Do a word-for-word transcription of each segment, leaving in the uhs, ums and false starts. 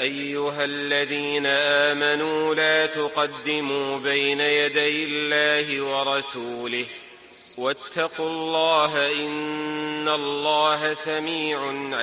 أيها الذين آمنوا لا تقدموا بين يدي الله ورسوله واتقوا الله إن الله سميع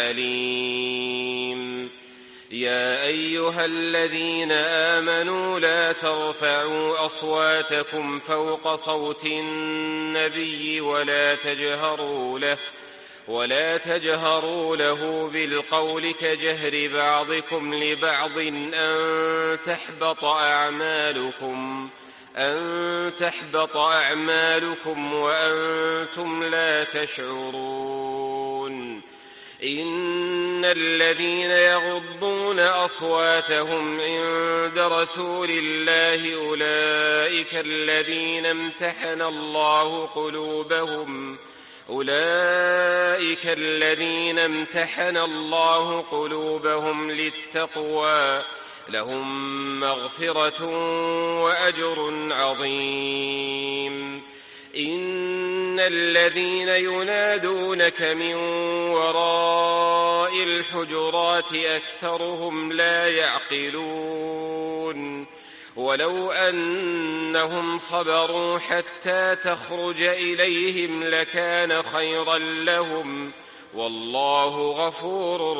عليم. يا أيها الذين آمنوا لا ترفعوا أصواتكم فوق صوت النبي ولا تجهروا له ولا تجهروا له بالقول كجهر بعضكم لبعض أن تحبط أعمالكم أن تحبط أعمالكم وأنتم لا تشعرون. إن الذين يغضون أصواتهم عند رسول الله أولئك الذين امتحن الله قلوبهم أولئك الذين امتحن الله قلوبهم للتقوى لهم مغفرة وأجر عظيم. إن الذين ينادونك من وراء الحجرات أكثرهم لا يعقلون. ولو أنهم صبروا حتى تخرج إليهم لكان خيرا لهم والله غفور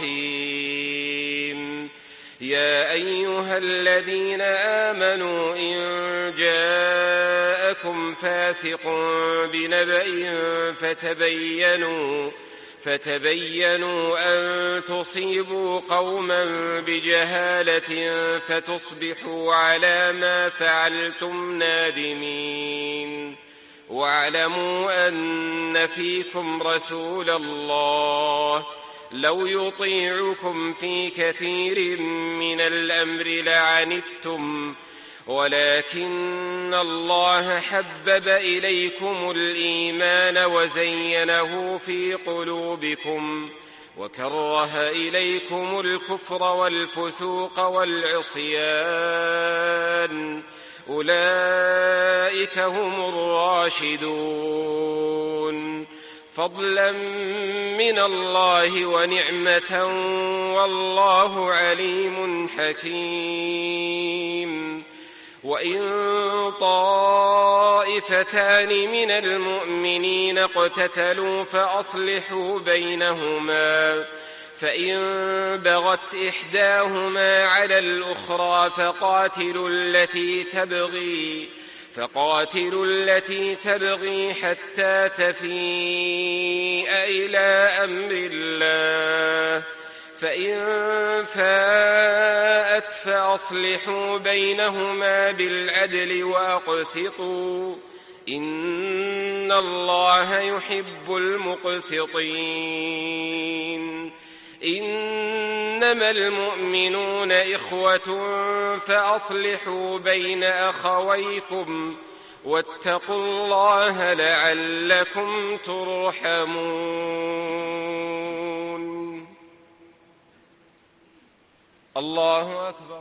رحيم. يا أيها الذين آمنوا إن جاءكم فاسق بنبأ فتبينوا فتبينوا أن تصيبوا قوما بجهالة فتصبحوا على ما فعلتم نادمين. واعلموا أن فيكم رسول الله لو يطيعكم في كثير من الأمر لعنتم ولكن الله حبب إليكم الإيمان وزينه في قلوبكم وكره إليكم الكفر والفسوق والعصيان أولئك هم الراشدون فضلا من الله ونعمة والله عليم حكيم. وإن طائفتان من المؤمنين اقتتلوا فأصلحوا بينهما فإن بغت إحداهما على الأخرى فقاتلوا التي تبغي فقاتلوا التي تبغي حتى تفيء إلى أمر الله فإن فاءت فأصلحوا بينهما بالعدل وأقسطوا إن الله يحب المقسطين. إنما المؤمنون إخوة فأصلحوا بين أخويكم واتقوا الله لعلكم ترحمون. الله أكبر.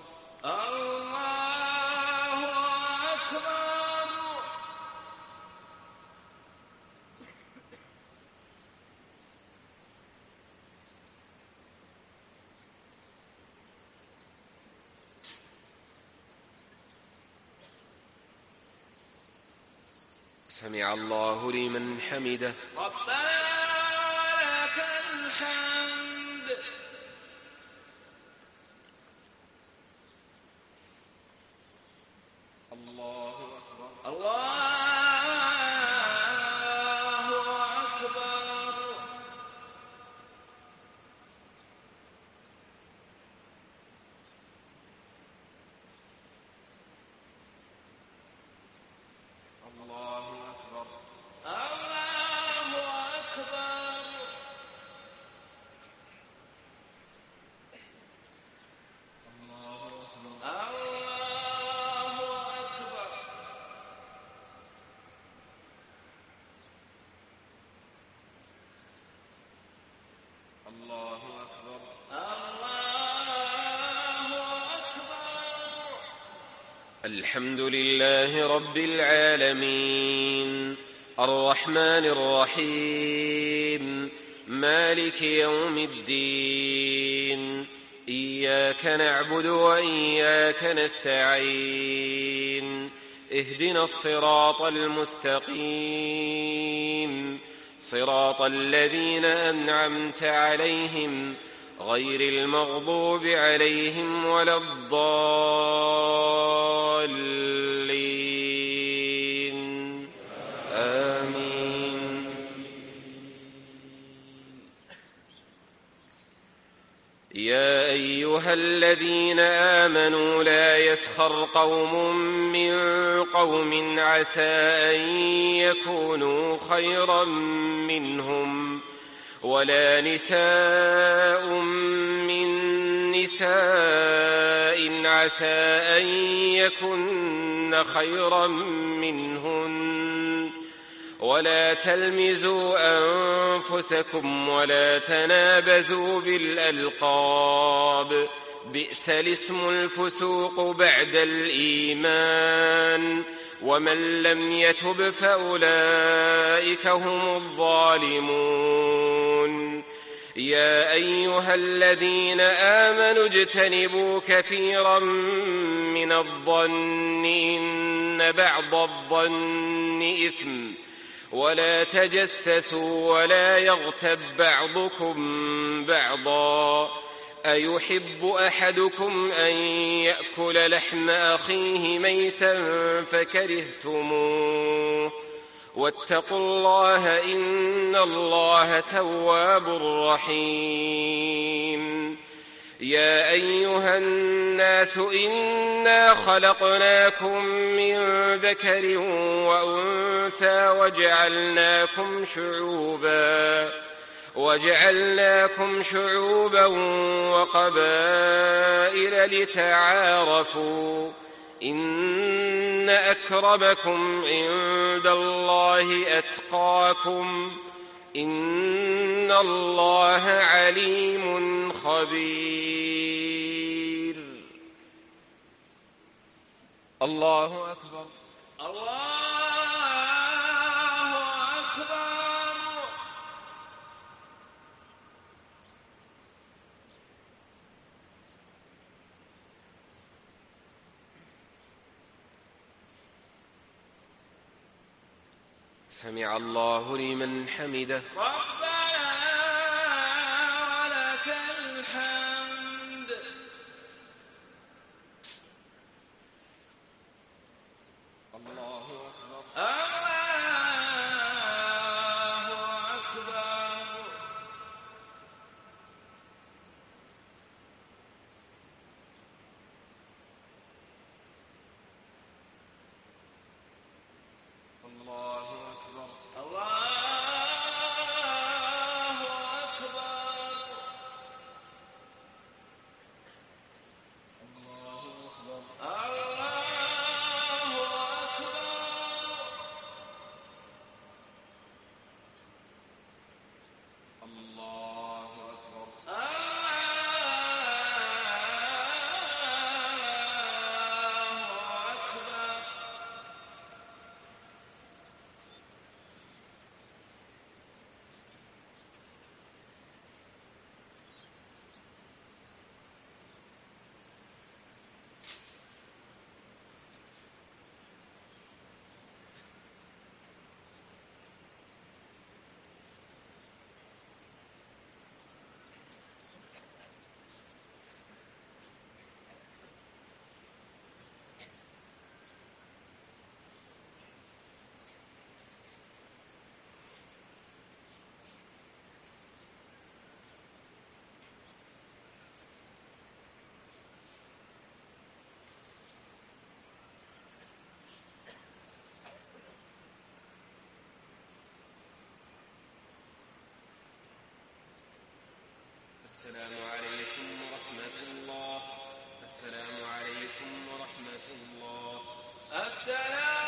الله أكبر. سمع الله لمن حمده. ربنا لك الحمد. الله أكبر. الله أكبر. الله أكبر. الله أكبر. الله أكبر. الله أكبر. الله أكبر. الله أكبر. الحمد لله رب العالمين الرحمن الرحيم مالك يوم الدين إياك نعبد وإياك نستعين اهدنا الصراط المستقيم صراط الذين أنعمت عليهم غير المغضوب عليهم ولا الضالين آمين. يا أيها الذين آمنوا لا يسخر قوم من قوم عسى أن يكونوا خيرا منهم ولا نساء من نساء عسى أن يكن خيرا منهن ولا تلمزوا أنفسكم ولا تنابزوا بالألقاب بئس الاسم الفسوق بعد الإيمان ومن لم يتب فأولئك هم الظالمون. يا أيها الذين آمنوا اجتنبوا كثيرا من الظن إن بعض الظن إثم ولا تجسسوا ولا يغتب بعضكم بعضا أيحب أحدكم أن يأكل لحم أخيه ميتا فكرهتموه واتقوا الله إن الله تواب رحيم. يا أيها الناس إنا خلقناكم من ذكر وأنثى وجعلناكم شعوبا وجعلناكم شعوبا وقبائل لتعارفوا إن أكرمكم عند الله أتقاكم إن الله عليم خبير. الله أكبر. الله أكبر. سمع الله لمن حمده. ربنا ولك الحمد. الله أكبر. الله أكبر. الله أكبر. الله أكبر. الله أكبر. الله أكبر. الله أكبر. الله أكبر. السلام عليكم ورحمة الله. السلام عليكم ورحمة الله. السلام